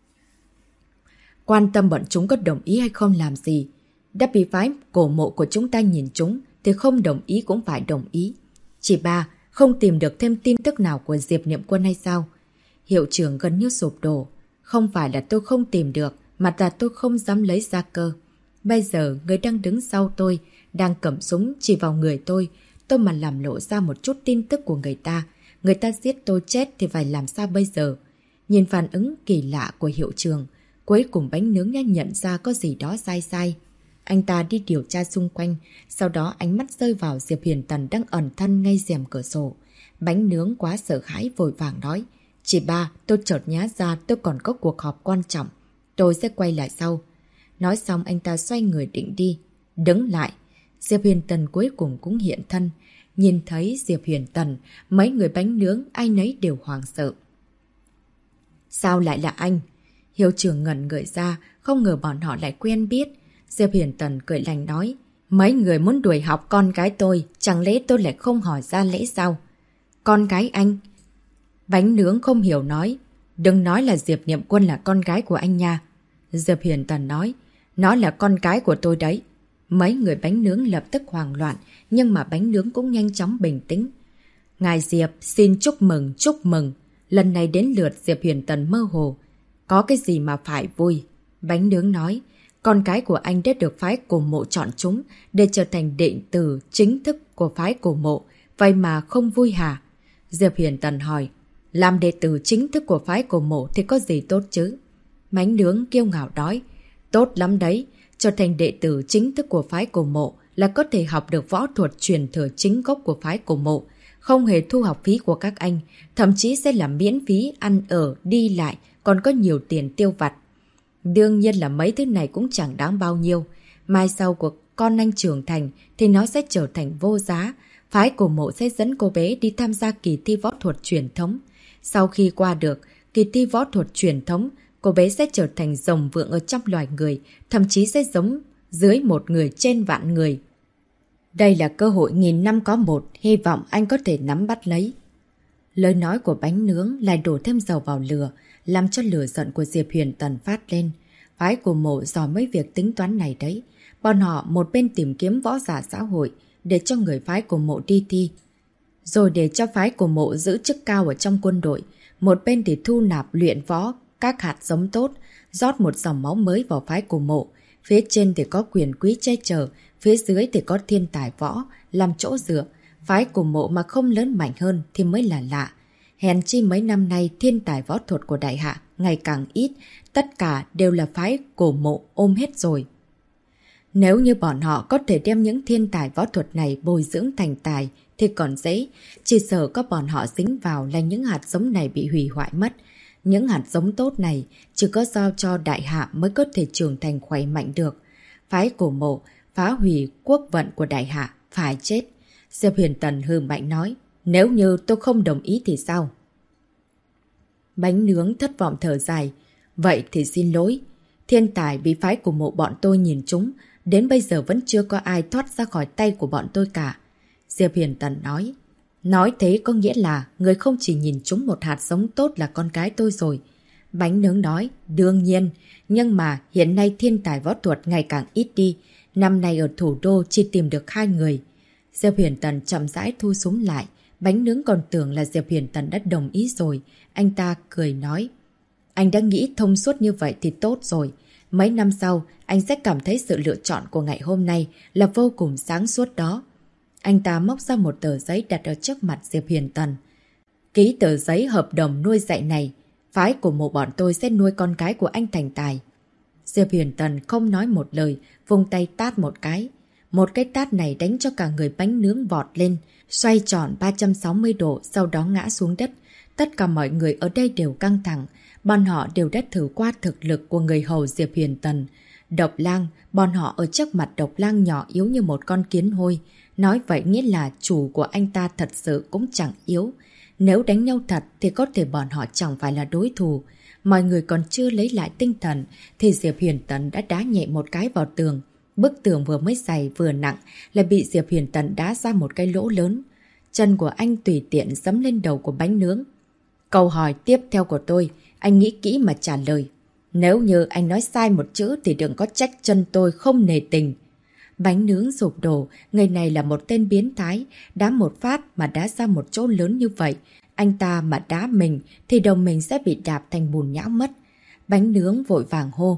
Quan tâm bọn chúng có đồng ý hay không làm gì? Đã bị phái Cổ Mộ của chúng ta nhìn chúng thì không đồng ý cũng phải đồng ý. Chị ba, không tìm được thêm tin tức nào của Diệp Niệm Quân hay sao? Hiệu trưởng gần như sụp đổ. Không phải là tôi không tìm được, mà là tôi không dám lấy ra cơ. Bây giờ người đang đứng sau tôi, đang cầm súng chỉ vào người tôi mà làm lộ ra một chút tin tức của người ta giết tôi chết thì phải làm sao bây giờ? Nhìn phản ứng kỳ lạ của hiệu trưởng, cuối cùng bánh nướng đã nhận ra có gì đó sai. Anh ta đi điều tra xung quanh, sau đó ánh mắt rơi vào Diệp Huyền Tần đang ẩn thân ngay rèm cửa sổ. Bánh nướng quá sợ hãi vội vàng nói. Chị ba, tôi chợt nhá ra tôi còn có cuộc họp quan trọng. Tôi sẽ quay lại sau. Nói xong anh ta xoay người định đi. Đứng lại. Diệp Huyền Tần cuối cùng cũng hiện thân. Nhìn thấy Diệp Huyền Tần, mấy người bánh nướng ai nấy đều hoảng sợ. Sao lại là anh? Hiệu trưởng ngẩn người ra, không ngờ bọn họ lại quen biết. Diệp Huyền Tần cười lành nói. Mấy người muốn đuổi học con gái tôi, chẳng lẽ tôi lại không hỏi ra lẽ sao? Con gái anh? Bánh nướng không hiểu nói. Đừng nói là Diệp Niệm Quân là con gái của anh nha. Diệp Huyền Tần nói. Nó là con gái của tôi đấy. Mấy người bánh nướng lập tức hoảng loạn, nhưng mà bánh nướng cũng nhanh chóng bình tĩnh. Ngài Diệp xin chúc mừng. Lần này đến lượt Diệp Huyền Tần mơ hồ. Có cái gì mà phải vui? Bánh nướng nói. Con cái của anh đã được phái Cổ Mộ chọn chúng để trở thành đệ tử chính thức của phái Cổ Mộ. Vậy mà không vui hả? Diệp Huyền Tần hỏi. Làm đệ tử chính thức của phái Cổ Mộ thì có gì tốt chứ? Bánh nướng kiêu ngạo nói. Tốt lắm đấy. Trở thành đệ tử chính thức của phái Cổ Mộ là có thể học được võ thuật truyền thừa chính gốc của phái Cổ Mộ. Không hề thu học phí của các anh. Thậm chí sẽ là miễn phí ăn ở, đi lại, còn có nhiều tiền tiêu vặt. Đương nhiên là mấy thứ này cũng chẳng đáng bao nhiêu. Mai sau của con anh trưởng thành thì nó sẽ trở thành vô giá. Phái Cổ Mộ sẽ dẫn cô bé đi tham gia kỳ thi võ thuật truyền thống. Sau khi qua được kỳ thi võ thuật truyền thống, cô bé sẽ trở thành rồng vượng ở trong loài người, thậm chí sẽ giống dưới một người trên vạn người. Đây là cơ hội nghìn năm có một, hy vọng anh có thể nắm bắt lấy. Lời nói của bánh nướng lại đổ thêm dầu vào lửa, làm cho lửa giận của Diệp Huyền Tần phát lên. Phái Cổ Mộ dò mấy việc tính toán này đấy. Bọn họ một bên tìm kiếm võ giả xã hội để cho người phái Cổ Mộ đi thi, rồi để cho phái Cổ Mộ giữ chức cao ở trong quân đội. Một bên thì thu nạp luyện võ các hạt giống tốt, rót một dòng máu mới vào phái Cổ Mộ. Phía trên thì có quyền quý che chở, phía dưới thì có thiên tài võ, làm chỗ dựa. Phái của Mộ mà không lớn mạnh hơn thì mới là lạ. Hèn chi mấy năm nay thiên tài võ thuật của đại hạ ngày càng ít, tất cả đều là phái của Mộ ôm hết rồi. Nếu như bọn họ có thể đem những thiên tài võ thuật này bồi dưỡng thành tài thì còn dễ, chỉ sợ có bọn họ dính vào là những hạt giống này bị hủy hoại mất. Những hạt giống tốt này chỉ có giao cho đại hạ mới có thể trưởng thành khỏe mạnh được. Phái của Mộ phá hủy quốc vận của đại hạ, phải chết. Diệp Huyền Tần hừ mạnh nói, nếu như tôi không đồng ý thì sao? Bánh nướng thất vọng thở dài, vậy thì xin lỗi. Thiên tài bị phái của Mộ bọn tôi nhìn trúng, đến bây giờ vẫn chưa có ai thoát ra khỏi tay của bọn tôi cả. Diệp Huyền Tần nói thế có nghĩa là người không chỉ nhìn trúng một hạt giống tốt là con gái tôi rồi. Bánh nướng nói, đương nhiên, nhưng mà hiện nay thiên tài võ thuật ngày càng ít đi. Năm nay ở thủ đô chỉ tìm được 2 người. Diệp Huyền Tần chậm rãi thu súng lại. Bánh nướng còn tưởng là Diệp Huyền Tần đã đồng ý rồi. Anh ta cười nói, anh đã nghĩ thông suốt như vậy thì tốt rồi. Mấy năm sau, anh sẽ cảm thấy sự lựa chọn của ngày hôm nay là vô cùng sáng suốt đó. Anh ta móc ra một tờ giấy đặt ở trước mặt Diệp Huyền Tần. Ký tờ giấy hợp đồng nuôi dạy này, phái của Mộ bọn tôi sẽ nuôi con cái của anh thành tài. Diệp Huyền Tần không nói một lời, vung tay tát một cái. Một cái tát này đánh cho cả người bánh nướng vọt lên, xoay tròn 360 độ, sau đó ngã xuống đất. Tất cả mọi người ở đây đều căng thẳng, bọn họ đều đã thử qua thực lực của người hầu Diệp Huyền Tần. Độc Lang, bọn họ ở trước mặt Độc Lang nhỏ yếu như một con kiến hôi. Nói vậy nghĩa là chủ của anh ta thật sự cũng chẳng yếu. Nếu đánh nhau thật thì có thể bọn họ chẳng phải là đối thủ. Mọi người còn chưa lấy lại tinh thần thì Diệp Huyền Tần đã đá nhẹ một cái vào tường. Bức tường vừa mới dày vừa nặng lại bị Diệp Huyền Tần đá ra một cái lỗ lớn. Chân của anh tùy tiện giẫm lên đầu của bánh nướng. Câu hỏi tiếp theo của tôi, anh nghĩ kỹ mà trả lời. Nếu như anh nói sai một chữ thì đừng có trách chân tôi không nề tình. Bánh nướng sụp đổ, người này là một tên biến thái, đá một phát mà đá ra một chỗ lớn như vậy. Anh ta mà đá mình thì đầu mình sẽ bị đạp thành bùn nhão mất. Bánh nướng vội vàng hô.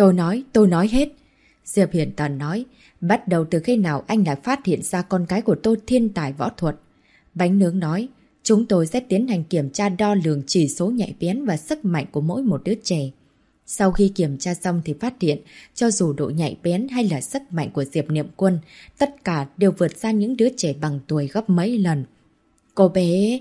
Tôi nói hết. Diệp Huyền Tần nói, bắt đầu từ khi nào anh lại phát hiện ra con cái của tôi thiên tài võ thuật? Bánh nướng nói, chúng tôi sẽ tiến hành kiểm tra đo lường chỉ số nhạy bén và sức mạnh của mỗi một đứa trẻ. Sau khi kiểm tra xong thì phát hiện, cho dù độ nhạy bén hay là sức mạnh của Diệp Niệm Quân, tất cả đều vượt ra những đứa trẻ bằng tuổi gấp mấy lần. Cô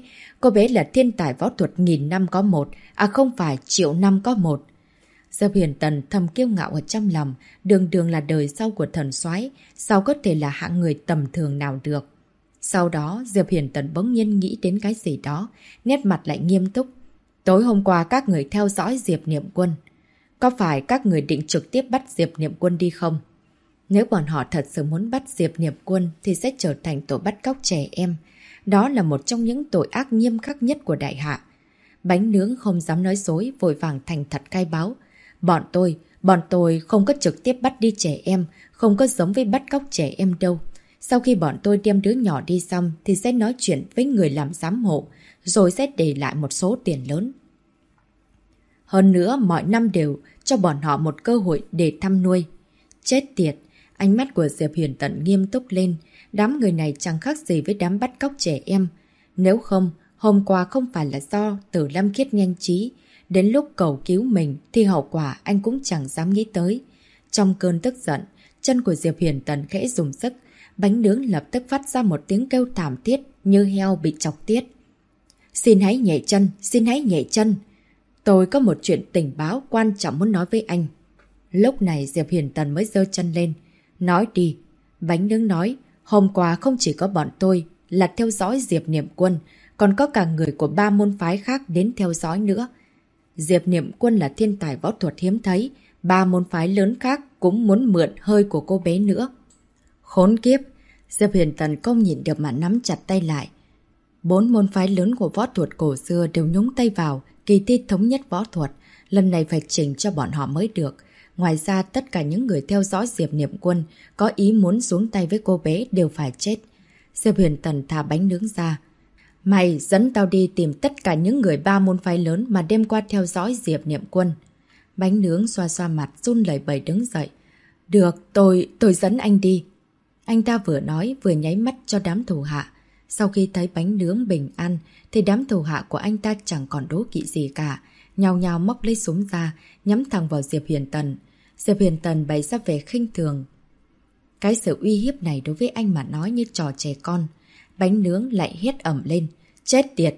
bé là thiên tài võ thuật 1000 năm có một, à không phải triệu năm có một. Diệp Huyền Tần thầm kiêu ngạo ở trong lòng, đường đường là đời sau của thần soái, sao có thể là hạng người tầm thường nào được. Sau đó, Diệp Huyền Tần bỗng nhiên nghĩ đến cái gì đó, nét mặt lại nghiêm túc. Tối hôm qua các người theo dõi Diệp Niệm Quân. Có phải các người định trực tiếp bắt Diệp Niệm Quân đi không? Nếu bọn họ thật sự muốn bắt Diệp Niệm Quân thì sẽ trở thành tội bắt cóc trẻ em. Đó là một trong những tội ác nghiêm khắc nhất của đại hạ. Bánh nướng không dám nói dối, vội vàng thành thật khai báo. Bọn tôi không có trực tiếp bắt đi trẻ em, không có giống với bắt cóc trẻ em đâu. Sau khi bọn tôi đem đứa nhỏ đi xong thì sẽ nói chuyện với người làm giám hộ, rồi sẽ để lại một số tiền lớn. Hơn nữa, mọi năm đều cho bọn họ một cơ hội để thăm nuôi. Chết tiệt! Ánh mắt của Diệp Huyền Tần nghiêm túc lên. Đám người này chẳng khác gì với đám bắt cóc trẻ em. Nếu không, hôm qua không phải là do Tử Lâm Khiết nhanh trí. Đến lúc cầu cứu mình thì hậu quả anh cũng chẳng dám nghĩ tới. Trong cơn tức giận, chân của Diệp Huyền Tần khẽ dùng sức. Bánh nướng lập tức phát ra một tiếng kêu thảm thiết như heo bị chọc tiết. Xin hãy nhảy chân, xin hãy nhảy chân. Tôi có một chuyện tình báo quan trọng muốn nói với anh. Lúc này Diệp Huyền Tần mới giơ chân lên. Nói đi. Bánh nướng nói, hôm qua không chỉ có bọn tôi là theo dõi Diệp Niệm Quân, còn có cả người của 3 môn phái khác đến theo dõi nữa. Diệp Niệm Quân là thiên tài võ thuật hiếm thấy, 3 môn phái lớn khác cũng muốn mượn hơi của cô bé nữa. Khốn kiếp! Diệp Huyền Tần không nhìn được mà nắm chặt tay lại. 4 môn phái lớn của võ thuật cổ xưa đều nhúng tay vào kỳ thi thống nhất võ thuật, lần này phải chỉnh cho bọn họ mới được. Ngoài ra, tất cả những người theo dõi Diệp Niệm Quân có ý muốn xuống tay với cô bé đều phải chết. Diệp Huyền Tần thả bánh nướng ra. Mày dẫn tao đi tìm tất cả những người 3 môn phái lớn mà đêm qua theo dõi Diệp Niệm Quân. Bánh nướng xoa xoa mặt, run lẩy bẩy đứng dậy. Được, tôi dẫn anh đi. Anh ta vừa nói vừa nháy mắt cho đám thủ hạ. Sau khi thấy bánh nướng bình an thì đám thủ hạ của anh ta chẳng còn đố kỵ gì cả. Nhao nhao móc lấy súng ra, nhắm thẳng vào Diệp Huyền Tần. Diệp Huyền Tần bày ra vẻ khinh thường. Cái sự uy hiếp này đối với anh mà nói như trò trẻ con. Bánh nướng lại hét ầm lên. Chết tiệt!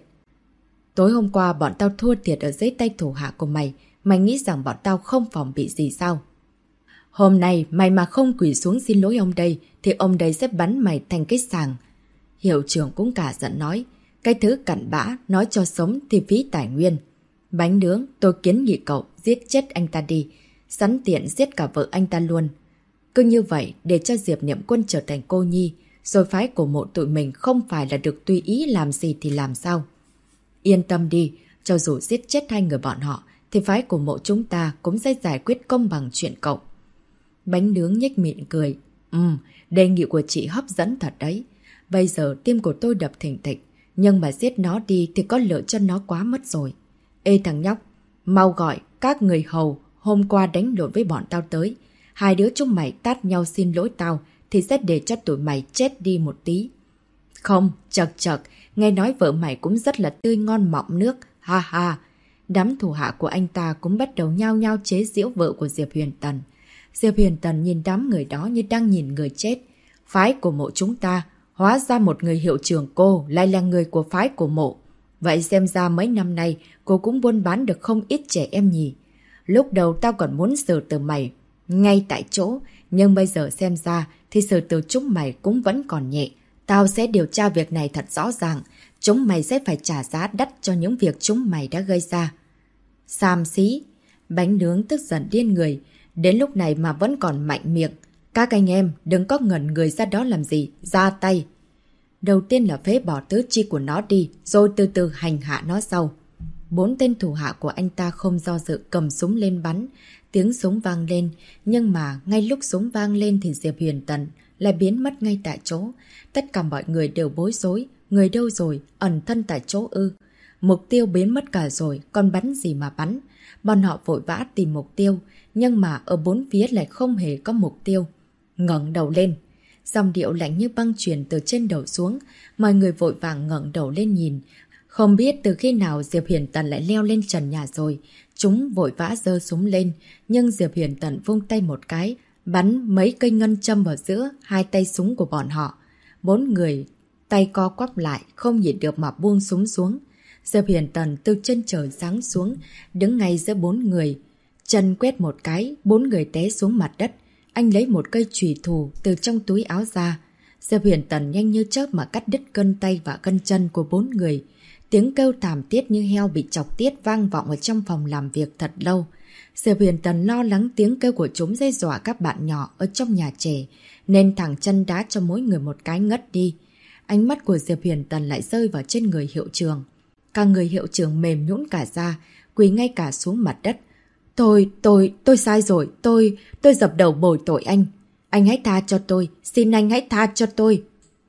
Tối hôm qua bọn tao thua thiệt ở dưới tay thủ hạ của mày. Mày nghĩ rằng bọn tao không phòng bị gì sao? Hôm nay mày mà không quỳ xuống xin lỗi ông đây thì ông đây sẽ bắn mày thành cái sàng. Hiệu trưởng cũng cả giận nói. Cái thứ cặn bã, nói cho sống thì phí tài nguyên. Bánh nướng, tôi kiến nghị cậu giết chết anh ta đi. Sẵn tiện giết cả vợ anh ta luôn. Cứ như vậy để cho Diệp Niệm Quân trở thành cô nhi. Rồi phái của mộ tụi mình không phải là được tùy ý làm gì thì làm sao. Yên tâm đi, cho dù giết chết hai người bọn họ thì phái của mộ chúng ta cũng sẽ giải quyết công bằng chuyện cậu. Bánh nướng nhếch miệng cười. Đề nghị của chị hấp dẫn thật đấy. Bây giờ tim của tôi đập thình thịch. Nhưng mà giết nó đi thì có lợi cho nó quá mất rồi. Ê thằng nhóc, mau gọi các người hầu hôm qua đánh lộn với bọn tao tới. Hai đứa chúng mày tát nhau xin lỗi tao thì sẽ để cho tụi mày chết đi một tí. Không, chật chật, nghe nói vợ mày cũng rất là tươi ngon mọng nước. Ha ha. Đám thủ hạ của anh ta cũng bắt đầu nhao nhao chế giễu vợ của Diệp Huyền Tần. Diệp Huyền Tần nhìn đám người đó như đang nhìn người chết. Phái của mộ chúng ta, hóa ra một người hiệu trưởng cô lại là người của phái của mộ. Vậy xem ra mấy năm nay cô cũng buôn bán được không ít trẻ em nhỉ. Lúc đầu tao còn muốn xử tử mày ngay tại chỗ, nhưng bây giờ xem ra thì xử tử chúng mày cũng vẫn còn nhẹ. Tao sẽ điều tra việc này thật rõ ràng. Chúng mày sẽ phải trả giá đắt cho những việc chúng mày đã gây ra. Xàm xí. Bánh nướng tức giận điên người. Đến lúc này mà vẫn còn mạnh miệng. Các anh em đừng có ngẩn người ra đó làm gì. Ra tay. Đầu tiên là phế bỏ tứ chi của nó đi, rồi từ từ hành hạ nó sau. 4 tên thủ hạ của anh ta không do dự cầm súng lên bắn. Tiếng súng vang lên, nhưng mà ngay lúc súng vang lên thì Diệp Huyền Tần lại biến mất ngay tại chỗ. Tất cả mọi người đều bối rối. Người đâu rồi? Ẩn thân tại chỗ ư? Mục tiêu biến mất cả rồi, còn bắn gì mà bắn? Bọn họ vội vã tìm mục tiêu, nhưng mà ở bốn phía lại không hề có mục tiêu. Ngẩng đầu lên. Dòng điệu lạnh như băng truyền từ trên đầu xuống. Mọi người vội vàng ngẩng đầu lên nhìn. Không biết từ khi nào Diệp Huyền Tần lại leo lên trần nhà rồi. Chúng vội vã giơ súng lên, nhưng Diệp Huyền Tần vung tay một cái, bắn mấy cây ngân châm vào giữa hai tay súng của bọn họ. 4 người tay co quắp lại, không nhịn được mà buông súng xuống. Diệp Huyền Tần từ trên trời giáng xuống, đứng ngay giữa 4 người. Chân quét một cái, 4 người té xuống mặt đất. Anh lấy một cây chùy thủ từ trong túi áo ra. Diệp Huyền Tần nhanh như chớp mà cắt đứt gân tay và gân chân của 4 người. Tiếng kêu thảm thiết như heo bị chọc tiết vang vọng ở trong phòng làm việc thật lâu. Diệp Huyền Tần lo lắng tiếng kêu của chúng dễ dọa các bạn nhỏ ở trong nhà trẻ, nên thẳng chân đá cho mỗi người một cái ngất đi. Ánh mắt của Diệp Huyền Tần lại rơi vào trên người hiệu trưởng. Cả người hiệu trưởng mềm nhũn cả ra, quỳ ngay cả xuống mặt đất. Tôi sai rồi, tôi dập đầu bồi tội anh. Anh hãy tha cho tôi, xin anh hãy tha cho tôi.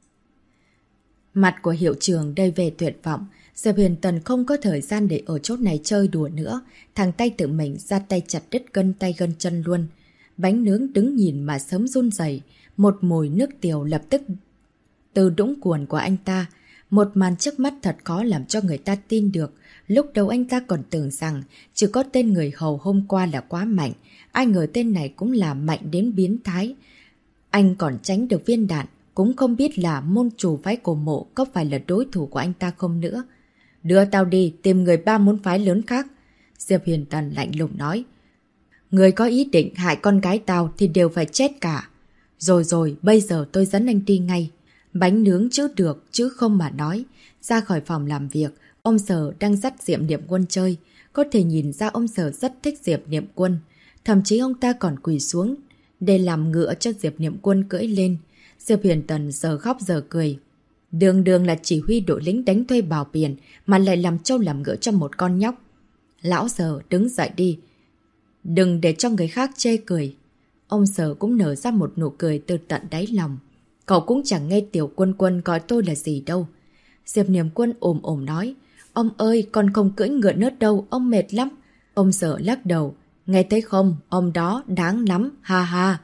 Mặt của hiệu trưởng đầy vẻ tuyệt vọng. Diệp Huyền Tần không có thời gian để ở chốt này chơi đùa nữa. Thằng tay tự mình ra tay chặt đứt gân tay gân chân luôn. Bánh nướng đứng nhìn mà sớm run rẩy. Một mùi nước tiểu lập tức từ đũng quần của anh ta. Một màn trước mắt thật khó làm cho người ta tin được. Lúc đầu anh ta còn tưởng rằng chỉ có tên người hầu hôm qua là quá mạnh. Ai ngờ tên này cũng là mạnh đến biến thái. Anh còn tránh được viên đạn. Cũng không biết là môn chủ phái của mộ có phải là đối thủ của anh ta không nữa. Đưa tao đi tìm người 3 môn phái lớn khác. Diệp Huyền Tần lạnh lùng nói. Người có ý định hại con gái tao thì đều phải chết cả. Rồi, bây giờ tôi dẫn anh đi ngay. Bánh nướng chứ được, chứ không mà nói. Ra khỏi phòng làm việc, ông Sở đang dắt Diệp Niệm Quân chơi. Có thể nhìn ra ông Sở rất thích Diệp Niệm Quân. Thậm chí ông ta còn quỳ xuống để làm ngựa cho Diệp Niệm Quân cưỡi lên. Diệp Huyền Tần giờ khóc giờ cười. Đường là chỉ huy đội lính đánh thuê bào biển mà lại làm trâu làm ngựa cho một con nhóc. Lão Sở đứng dậy đi. Đừng để cho người khác chê cười. Ông Sở cũng nở ra một nụ cười từ tận đáy lòng. Cậu cũng chẳng nghe Tiểu Quân Quân gọi tôi là gì đâu. Diệp Niệm Quân ồm nói. Ông ơi, con không cưỡi ngựa nữa đâu, ông mệt lắm. Ông Sở lắc đầu. Nghe thấy không, ông đó đáng lắm, ha ha.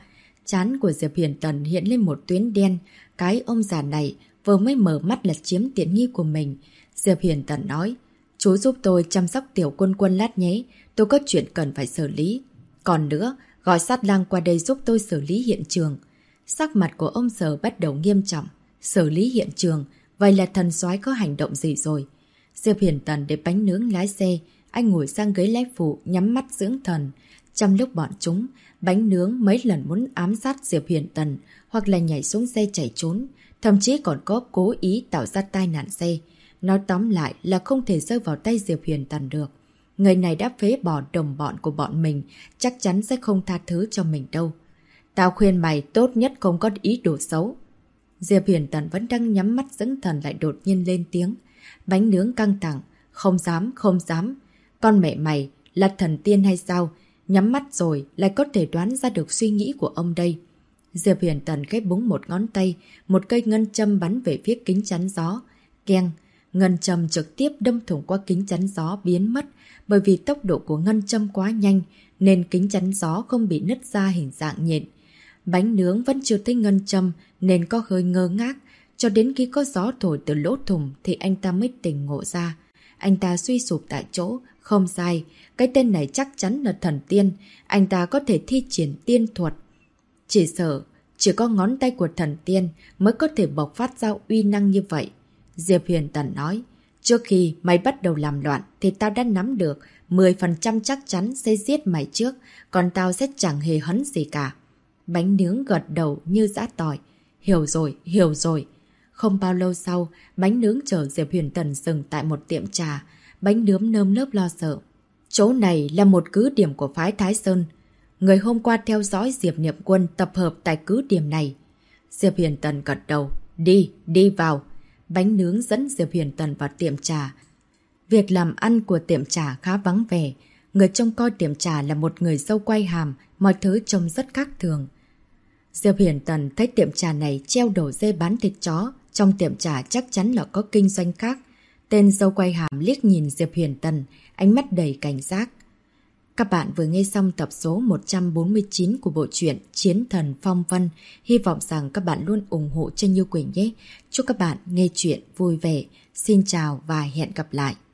Trán của Diệp Huyền Tần hiện lên một tuyến đen. Cái ông già này vừa mới mở mắt là chiếm tiện nghi của mình. Diệp Huyền Tần nói, chú giúp tôi chăm sóc Tiểu Quân Quân lát nhé, tôi có chuyện cần phải xử lý. Còn nữa, gọi sát lang qua đây giúp tôi xử lý hiện trường. Sắc mặt của ông Sở bắt đầu nghiêm trọng. Xử lý hiện trường, vậy là thần soái có hành động gì rồi? Diệp Huyền Tần để bánh nướng lái xe, anh ngồi sang ghế lái phụ nhắm mắt dưỡng thần. Trong lúc bọn chúng, bánh nướng mấy lần muốn ám sát Diệp Huyền Tần hoặc là nhảy xuống xe chạy trốn, thậm chí còn có cố ý tạo ra tai nạn xe. Nói tóm lại là không thể rơi vào tay Diệp Huyền Tần được. Người này đã phế bỏ đồng bọn của bọn mình, chắc chắn sẽ không tha thứ cho mình đâu. Tao khuyên mày tốt nhất không có ý đồ xấu. Diệp Huyền Tần vẫn đang nhắm mắt dưỡng thần lại đột nhiên lên tiếng. Bánh nướng căng thẳng. Không dám, không dám. Con mẹ mày là thần tiên hay sao? Nhắm mắt rồi lại có thể đoán ra được suy nghĩ của ông đây. Diệp Huyền Tần khép búng một ngón tay, một cây ngân châm bắn về phía kính chắn gió. Keng! Ngân châm trực tiếp đâm thủng qua kính chắn gió biến mất. Bởi vì tốc độ của ngân châm quá nhanh nên kính chắn gió không bị nứt ra hình dạng nhện. Bánh nướng vẫn chưa thấy ngân châm nên có hơi ngơ ngác. Cho đến khi có gió thổi từ lỗ thủng thì anh ta mới tỉnh ngộ ra. Anh ta suy sụp tại chỗ. Không sai, cái tên này chắc chắn là thần tiên. Anh ta có thể thi triển tiên thuật. Chỉ sợ, chỉ có ngón tay của thần tiên mới có thể bộc phát ra uy năng như vậy. Diệp Huyền Tần nói, trước khi mày bắt đầu làm loạn thì tao đã nắm được 10% chắc chắn sẽ giết mày trước, còn tao sẽ chẳng hề hấn gì cả. Bánh nướng gật đầu như giã tỏi. Hiểu rồi, hiểu rồi. Không bao lâu sau, bánh nướng chở Diệp Huyền Tần dừng tại một tiệm trà. Bánh nướng nơm nớp lo sợ. Chỗ này là một cứ điểm của phái Thái Sơn. Người hôm qua theo dõi Diệp Niệm Quân tập hợp tại cứ điểm này. Diệp Huyền Tần gật đầu. Đi, đi vào. Bánh nướng dẫn Diệp Huyền Tần vào tiệm trà. Việc làm ăn của tiệm trà khá vắng vẻ. Người trông coi tiệm trà là một người dâu quay hàm, mọi thứ trông rất khác thường. Diệp Huyền Tần thấy tiệm trà này treo đầu dê bán thịt chó. Trong tiệm trà chắc chắn là có kinh doanh khác. Tên dâu quay hàm liếc nhìn Diệp Huyền Tần, ánh mắt đầy cảnh giác. Các bạn vừa nghe xong tập số 149 của bộ truyện Chiến Thần Phong Vân. Hy vọng rằng các bạn luôn ủng hộ cho Như Quỳnh nhé. Chúc các bạn nghe chuyện vui vẻ. Xin chào và hẹn gặp lại.